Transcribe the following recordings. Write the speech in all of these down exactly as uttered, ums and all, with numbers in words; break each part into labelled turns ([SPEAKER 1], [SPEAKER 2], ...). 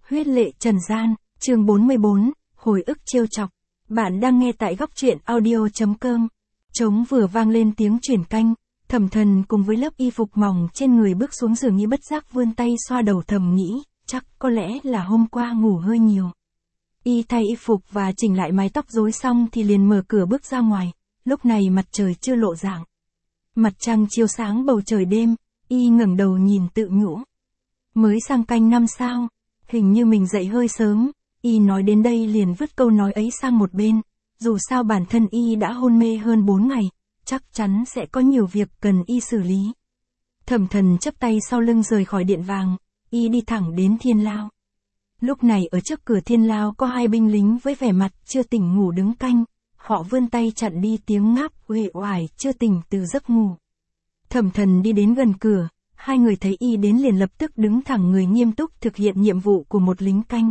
[SPEAKER 1] Huyết lệ trần gian, chương bốn mươi bốn, hồi ức trêu chọc. Bạn đang nghe tại góc truyện audio.com. Trống vừa vang lên tiếng chuyển canh, Thẩm Thần cùng với lớp y phục mỏng trên người bước xuống giường, nghĩ bất giác vươn tay xoa đầu, thầm nghĩ, chắc có lẽ là hôm qua ngủ hơi nhiều. Y thay y phục và chỉnh lại mái tóc rối xong thì liền mở cửa bước ra ngoài, lúc này mặt trời chưa lộ dạng. Mặt trăng chiếu sáng bầu trời đêm, Y ngẩng đầu nhìn tự nhủ. Mới sang canh năm sao, hình như mình dậy hơi sớm. Y nói đến đây liền vứt câu nói ấy sang một bên, dù sao bản thân Y đã hôn mê hơn bốn ngày, chắc chắn sẽ có nhiều việc cần Y xử lý. Thẩm Thần chắp tay sau lưng rời khỏi điện vàng, Y đi thẳng đến thiên lao. Lúc này ở trước cửa thiên lao có hai binh lính với vẻ mặt chưa tỉnh ngủ đứng canh, họ vươn tay chặn đi tiếng ngáp uể oải chưa tỉnh từ giấc ngủ. Thẩm Thần đi đến gần cửa, hai người thấy Y đến liền lập tức đứng thẳng người, nghiêm túc thực hiện nhiệm vụ của một lính canh.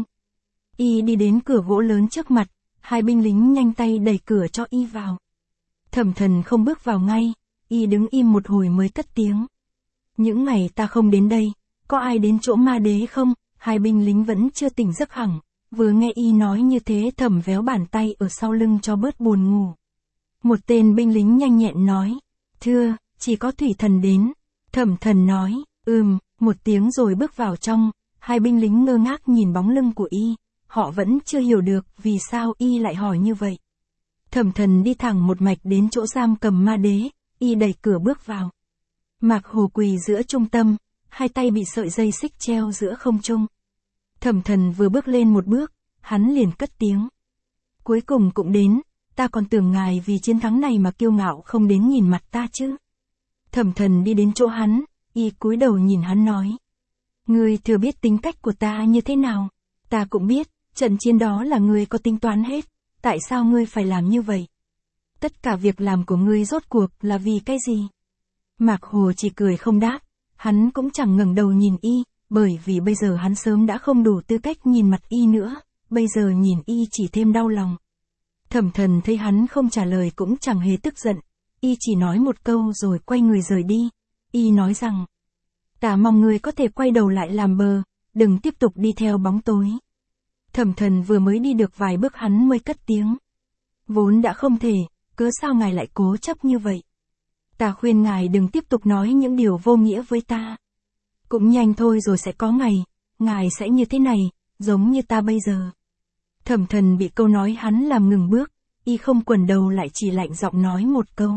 [SPEAKER 1] Y đi đến cửa gỗ lớn trước mặt, hai binh lính nhanh tay đẩy cửa cho Y vào. Thẩm Thần không bước vào ngay, Y đứng im một hồi mới cất tiếng. Những ngày ta không đến đây, có ai đến chỗ ma đế không? Hai binh lính vẫn chưa tỉnh giấc hẳn, vừa nghe Y nói như thế thầm véo bàn tay ở sau lưng cho bớt buồn ngủ. Một tên binh lính nhanh nhẹn nói, thưa, chỉ có Thủy Thần đến. Thẩm Thần nói, ừm, một tiếng rồi bước vào trong. Hai binh lính ngơ ngác nhìn bóng lưng của Y, họ vẫn chưa hiểu được vì sao Y lại hỏi như vậy. Thẩm Thần đi thẳng một mạch đến chỗ giam cầm ma đế, Y đẩy cửa bước vào. Mạc Hồ quỳ giữa trung tâm, hai tay bị sợi dây xích treo giữa không trung. Thẩm Thần vừa bước lên một bước, hắn liền cất tiếng. Cuối cùng cũng đến, ta còn tưởng ngài vì chiến thắng này mà kiêu ngạo không đến nhìn mặt ta chứ. Thẩm Thần đi đến chỗ hắn, Y cúi đầu nhìn hắn nói. Ngươi thừa biết tính cách của ta như thế nào, ta cũng biết, trận chiến đó là ngươi có tính toán hết, tại sao ngươi phải làm như vậy? Tất cả việc làm của ngươi rốt cuộc là vì cái gì? Mạc Hồ chỉ cười không đáp, hắn cũng chẳng ngẩng đầu nhìn Y, bởi vì bây giờ hắn sớm đã không đủ tư cách nhìn mặt Y nữa, bây giờ nhìn Y chỉ thêm đau lòng. Thẩm Thần thấy hắn không trả lời cũng chẳng hề tức giận, Y chỉ nói một câu rồi quay người rời đi. Y nói rằng, ta mong ngươi có thể quay đầu lại làm bờ, đừng tiếp tục đi theo bóng tối. Thẩm Thần vừa mới đi được vài bước hắn mới cất tiếng. Vốn đã không thể, cớ sao ngài lại cố chấp như vậy? Ta khuyên ngài đừng tiếp tục nói những điều vô nghĩa với ta. Cũng nhanh thôi rồi sẽ có ngày, ngài sẽ như thế này, giống như ta bây giờ. Thẩm Thần bị câu nói hắn làm ngừng bước, Y không quẩn đầu lại chỉ lạnh giọng nói một câu.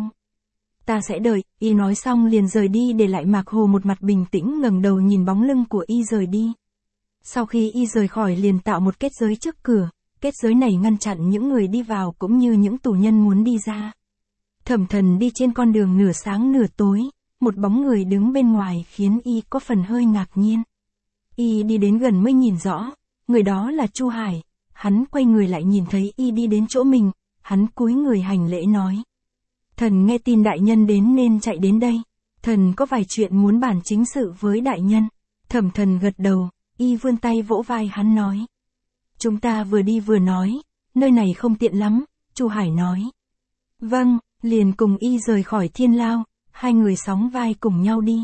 [SPEAKER 1] Ta sẽ đợi. Y nói xong liền rời đi để lại Mạc Hồ một mặt bình tĩnh ngẩng đầu nhìn bóng lưng của Y rời đi. Sau khi Y rời khỏi liền tạo một kết giới trước cửa, kết giới này ngăn chặn những người đi vào cũng như những tù nhân muốn đi ra. Thẩm Thần đi trên con đường nửa sáng nửa tối, một bóng người đứng bên ngoài khiến Y có phần hơi ngạc nhiên. Y đi đến gần mới nhìn rõ, người đó là Chu Hải, hắn quay người lại nhìn thấy Y đi đến chỗ mình, hắn cúi người hành lễ nói. Thần nghe tin đại nhân đến nên chạy đến đây, thần có vài chuyện muốn bàn chính sự với đại nhân. Thẩm Thần gật đầu, Y vươn tay vỗ vai hắn nói. Chúng ta vừa đi vừa nói, nơi này không tiện lắm, Chu Hải nói. Vâng, liền cùng Y rời khỏi thiên lao, hai người sóng vai cùng nhau đi.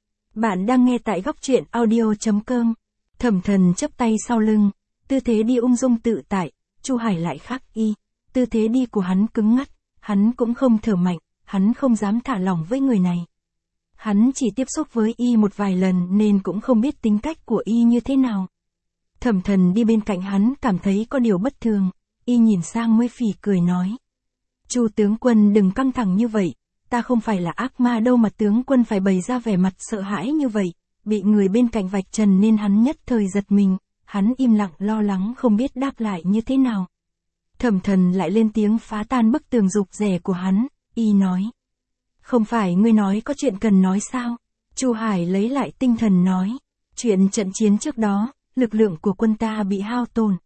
[SPEAKER 1] Bạn đang nghe tại góc truyện audio.com. Thẩm Thần chắp tay sau lưng, tư thế đi ung dung tự tại, Chu Hải lại khác Y, tư thế đi của hắn cứng ngắt, hắn cũng không thở mạnh, hắn không dám thả lỏng với người này. Hắn chỉ tiếp xúc với Y một vài lần nên cũng không biết tính cách của Y như thế nào. Thẩm Thần đi bên cạnh hắn cảm thấy có điều bất thường, Y nhìn sang mới phì cười nói. Chu tướng quân đừng căng thẳng như vậy, ta không phải là ác ma đâu mà tướng quân phải bày ra vẻ mặt sợ hãi như vậy. Bị người bên cạnh vạch trần nên hắn nhất thời giật mình, hắn im lặng lo lắng không biết đáp lại như thế nào. Thẩm Thần lại lên tiếng phá tan bức tường rụt rè của hắn, Y nói. Không phải ngươi nói có chuyện cần nói sao? Chu Hải lấy lại tinh thần nói. Chuyện trận chiến trước đó, lực lượng của quân ta bị hao tổn.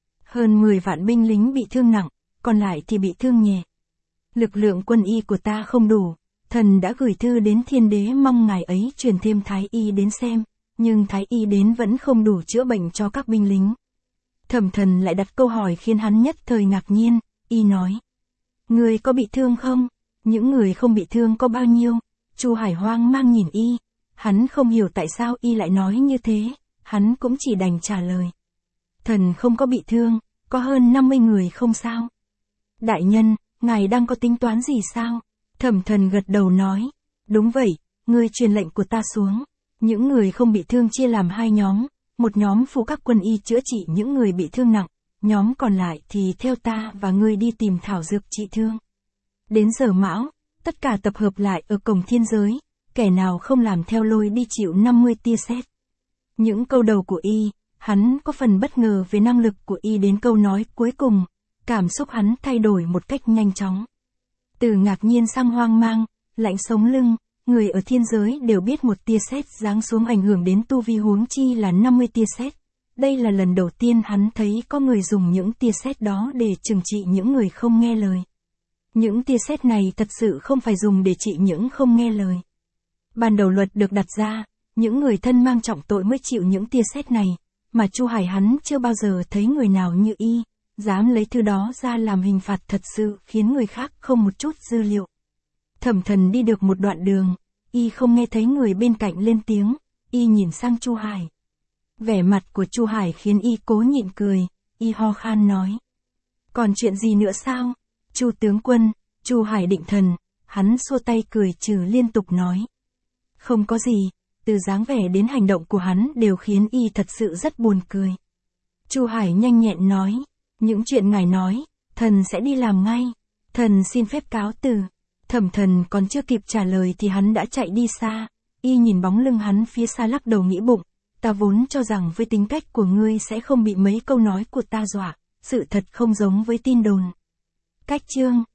[SPEAKER 1] Hơn mười vạn binh lính bị thương nặng, còn lại thì bị thương nhẹ. Lực lượng quân y của ta không đủ, thần đã gửi thư đến thiên đế mong ngài ấy truyền thêm thái y đến xem, nhưng thái y đến vẫn không đủ chữa bệnh cho các binh lính. Thẩm Thần lại đặt câu hỏi khiến hắn nhất thời ngạc nhiên, Y nói. Người có bị thương không? Những người không bị thương có bao nhiêu? Chu Hải hoang mang nhìn Y, hắn không hiểu tại sao Y lại nói như thế, hắn cũng chỉ đành trả lời. Thần không có bị thương, có hơn năm mươi người không sao. Đại nhân, ngài đang có tính toán gì sao? Thẩm Thần gật đầu nói. Đúng vậy, ngươi truyền lệnh của ta xuống. Những người không bị thương chia làm hai nhóm, một nhóm phụ các quân y chữa trị những người bị thương nặng, nhóm còn lại thì theo ta và ngươi đi tìm thảo dược trị thương. Đến giờ mão, tất cả tập hợp lại ở cổng thiên giới, kẻ nào không làm theo lôi đi chịu năm mươi tia sét. Những câu đầu của y, hắn có phần bất ngờ về năng lực của y đến câu nói cuối cùng, cảm xúc hắn thay đổi một cách nhanh chóng. Từ ngạc nhiên sang hoang mang, lạnh sống lưng, người ở thiên giới đều biết một tia sét giáng xuống ảnh hưởng đến tu vi huống chi là năm mươi tia sét. Đây là lần đầu tiên hắn thấy có người dùng những tia sét đó để trừng trị những người không nghe lời. Những tia sét này thật sự không phải dùng để trị những không nghe lời. Ban đầu luật được đặt ra, những người thân mang trọng tội mới chịu những tia sét này, mà Chu Hải hắn chưa bao giờ thấy người nào như y, dám lấy thứ đó ra làm hình phạt thật sự khiến người khác không một chút dư liệu. Thẩm Thần đi được một đoạn đường, y không nghe thấy người bên cạnh lên tiếng, y nhìn sang Chu Hải. Vẻ mặt của Chu Hải khiến y cố nhịn cười, y ho khan nói. Còn chuyện gì nữa sao? Chu tướng quân, Chu Hải định thần, hắn xua tay cười trừ liên tục nói. Không có gì, từ dáng vẻ đến hành động của hắn đều khiến y thật sự rất buồn cười. Chu Hải nhanh nhẹn nói, những chuyện ngài nói, thần sẽ đi làm ngay, thần xin phép cáo từ. Thẩm Thần còn chưa kịp trả lời thì hắn đã chạy đi xa, y nhìn bóng lưng hắn phía xa lắc đầu nghĩ bụng, ta vốn cho rằng với tính cách của ngươi sẽ không bị mấy câu nói của ta dọa, sự thật không giống với tin đồn. Cách chương